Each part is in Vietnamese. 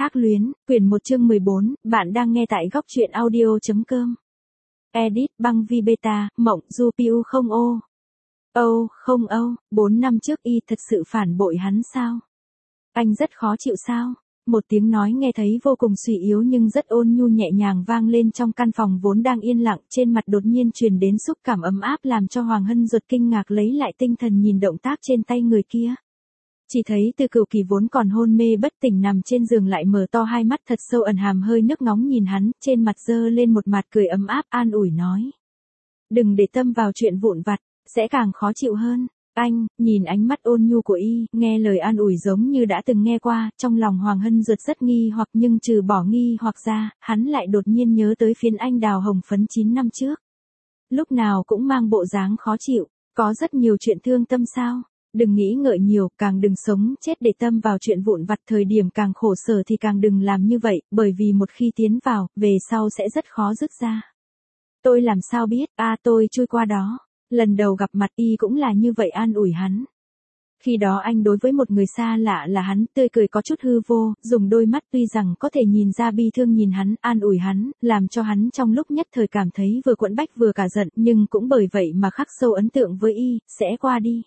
Ác luyến, quyển 1 chương 14, bạn đang nghe tại góc truyện audio.com. Edit băng vi beta, mộng du piu không ô. Không 4 năm trước y thật sự phản bội hắn sao? Anh rất khó chịu sao? Một tiếng nói nghe thấy vô cùng suy yếu nhưng rất ôn nhu nhẹ nhàng vang lên trong căn phòng vốn đang yên lặng, trên mặt đột nhiên truyền đến xúc cảm ấm áp làm cho Hoàng Hân Duật kinh ngạc lấy lại tinh thần nhìn động tác trên tay người kia. Chỉ thấy Từ Cửu Kỳ vốn còn hôn mê bất tỉnh nằm trên giường lại mở to hai mắt thật sâu ẩn hàm hơi nước ngóng nhìn hắn, trên mặt dơ lên một mặt cười ấm áp an ủi nói. Đừng để tâm vào chuyện vụn vặt, sẽ càng khó chịu hơn. Anh, nhìn ánh mắt ôn nhu của y, nghe lời an ủi giống như đã từng nghe qua, trong lòng Hoàng Hân Duật rất nghi hoặc nhưng trừ bỏ nghi hoặc ra, hắn lại đột nhiên nhớ tới phiến anh đào hồng phấn 9 năm trước. Lúc nào cũng mang bộ dáng khó chịu, có rất nhiều chuyện thương tâm sao? Đừng nghĩ ngợi nhiều, càng đừng sống chết để tâm vào chuyện vụn vặt, thời điểm càng khổ sở thì càng đừng làm như vậy, bởi vì một khi tiến vào, về sau sẽ rất khó dứt ra. Tôi làm sao biết, tôi trôi qua đó. Lần đầu gặp mặt y cũng là như vậy an ủi hắn. Khi đó anh đối với một người xa lạ là hắn, tươi cười có chút hư vô, dùng đôi mắt tuy rằng có thể nhìn ra bi thương nhìn hắn, an ủi hắn, làm cho hắn trong lúc nhất thời cảm thấy vừa quẫn bách vừa cả giận, nhưng cũng bởi vậy mà khắc sâu ấn tượng với y, sẽ qua đi.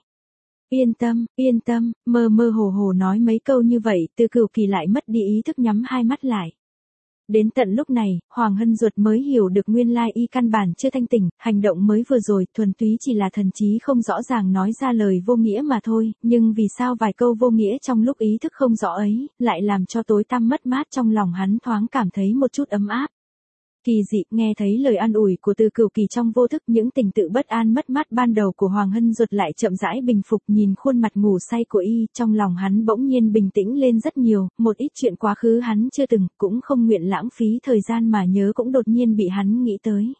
Yên tâm, mơ mơ hồ hồ nói mấy câu như vậy, Từ Cửu Kỳ lại mất đi ý thức nhắm hai mắt lại. Đến tận lúc này, Hoàng Hân Duật mới hiểu được nguyên lai y căn bản chưa thanh tỉnh, hành động mới vừa rồi thuần túy chỉ là thần trí không rõ ràng nói ra lời vô nghĩa mà thôi, nhưng vì sao vài câu vô nghĩa trong lúc ý thức không rõ ấy, lại làm cho tối tăm mất mát trong lòng hắn thoáng cảm thấy một chút ấm áp. Kỳ dị, nghe thấy lời an ủi của Từ Cửu Kỳ trong vô thức, những tình tự bất an mất mát ban đầu của Hoàng Hân Duật lại chậm rãi bình phục, nhìn khuôn mặt ngủ say của y, trong lòng hắn bỗng nhiên bình tĩnh lên rất nhiều, một ít chuyện quá khứ hắn chưa từng, cũng không nguyện lãng phí thời gian mà nhớ cũng đột nhiên bị hắn nghĩ tới.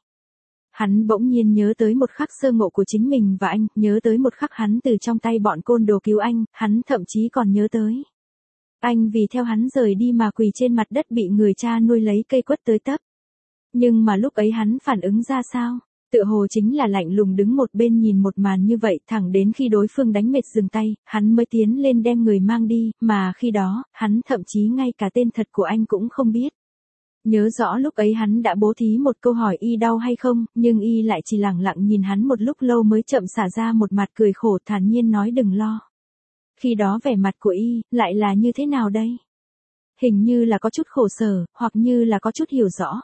Hắn bỗng nhiên nhớ tới một khắc sơ ngộ của chính mình và anh, nhớ tới một khắc hắn từ trong tay bọn côn đồ cứu anh, hắn thậm chí còn nhớ tới. Anh vì theo hắn rời đi mà quỳ trên mặt đất bị người cha nuôi lấy cây quất tới tấp. Nhưng mà lúc ấy hắn phản ứng ra sao? Tựa hồ chính là lạnh lùng đứng một bên nhìn một màn như vậy, thẳng đến khi đối phương đánh mệt dừng tay, hắn mới tiến lên đem người mang đi, mà khi đó, hắn thậm chí ngay cả tên thật của anh cũng không biết. Nhớ rõ lúc ấy hắn đã bố thí một câu hỏi y đau hay không, nhưng y lại chỉ lẳng lặng nhìn hắn một lúc lâu mới chậm xả ra một mặt cười khổ thản nhiên nói đừng lo. Khi đó vẻ mặt của y, lại là như thế nào đây? Hình như là có chút khổ sở, hoặc như là có chút hiểu rõ.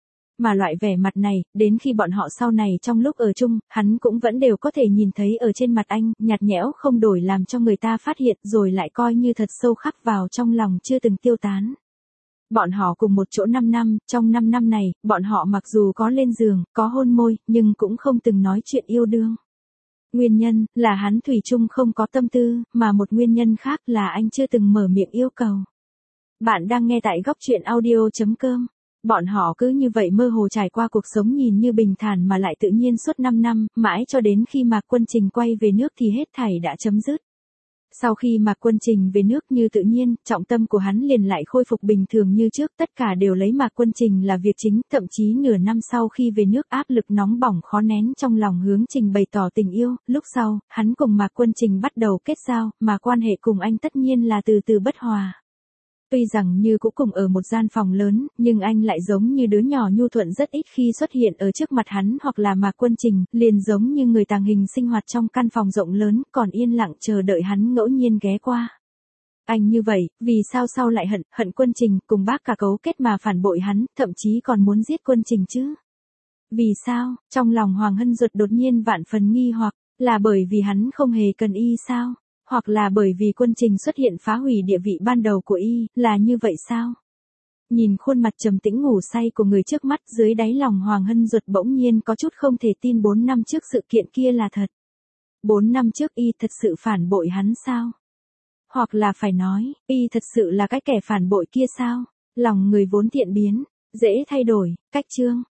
Mà loại vẻ mặt này, đến khi bọn họ sau này trong lúc ở chung, hắn cũng vẫn đều có thể nhìn thấy ở trên mặt anh, nhạt nhẽo không đổi làm cho người ta phát hiện rồi lại coi như thật sâu khắc vào trong lòng chưa từng tiêu tán. Bọn họ cùng một chỗ 5 năm, trong 5 năm này, bọn họ mặc dù có lên giường, có hôn môi, nhưng cũng không từng nói chuyện yêu đương. Nguyên nhân là hắn thủy chung không có tâm tư, mà một nguyên nhân khác là anh chưa từng mở miệng yêu cầu. Bạn đang nghe tại góc truyện audio.com. Bọn họ cứ như vậy mơ hồ trải qua cuộc sống nhìn như bình thản mà lại tự nhiên suốt 5 năm, mãi cho đến khi Mạc Quân Trình quay về nước thì hết thảy đã chấm dứt. Sau khi Mạc Quân Trình về nước như tự nhiên, trọng tâm của hắn liền lại khôi phục bình thường như trước, tất cả đều lấy Mạc Quân Trình là việc chính, thậm chí nửa năm sau khi về nước áp lực nóng bỏng khó nén trong lòng hướng Trình bày tỏ tình yêu, lúc sau, hắn cùng Mạc Quân Trình bắt đầu kết giao, mà quan hệ cùng anh tất nhiên là từ từ bất hòa. Tuy rằng như cũng cùng ở một gian phòng lớn, nhưng anh lại giống như đứa nhỏ nhu thuận rất ít khi xuất hiện ở trước mặt hắn hoặc là Mạc Quân Trình, liền giống như người tàng hình sinh hoạt trong căn phòng rộng lớn, còn yên lặng chờ đợi hắn ngẫu nhiên ghé qua. Anh như vậy, vì sao sau lại hận Quân Trình, cùng bác cả cấu kết mà phản bội hắn, thậm chí còn muốn giết Quân Trình chứ? Vì sao? Trong lòng Hoàng Hân Duật đột nhiên vạn phần nghi hoặc, là bởi vì hắn không hề cần y sao? Hoặc là bởi vì Quân Trình xuất hiện phá hủy địa vị ban đầu của y, là như vậy sao? Nhìn khuôn mặt trầm tĩnh ngủ say của người trước mắt, dưới đáy lòng Hoàng Hân Duật bỗng nhiên có chút không thể tin 4 năm trước sự kiện kia là thật. 4 năm trước y thật sự phản bội hắn sao? Hoặc là phải nói, y thật sự là cái kẻ phản bội kia sao? Lòng người vốn thiện biến, dễ thay đổi, cách chương.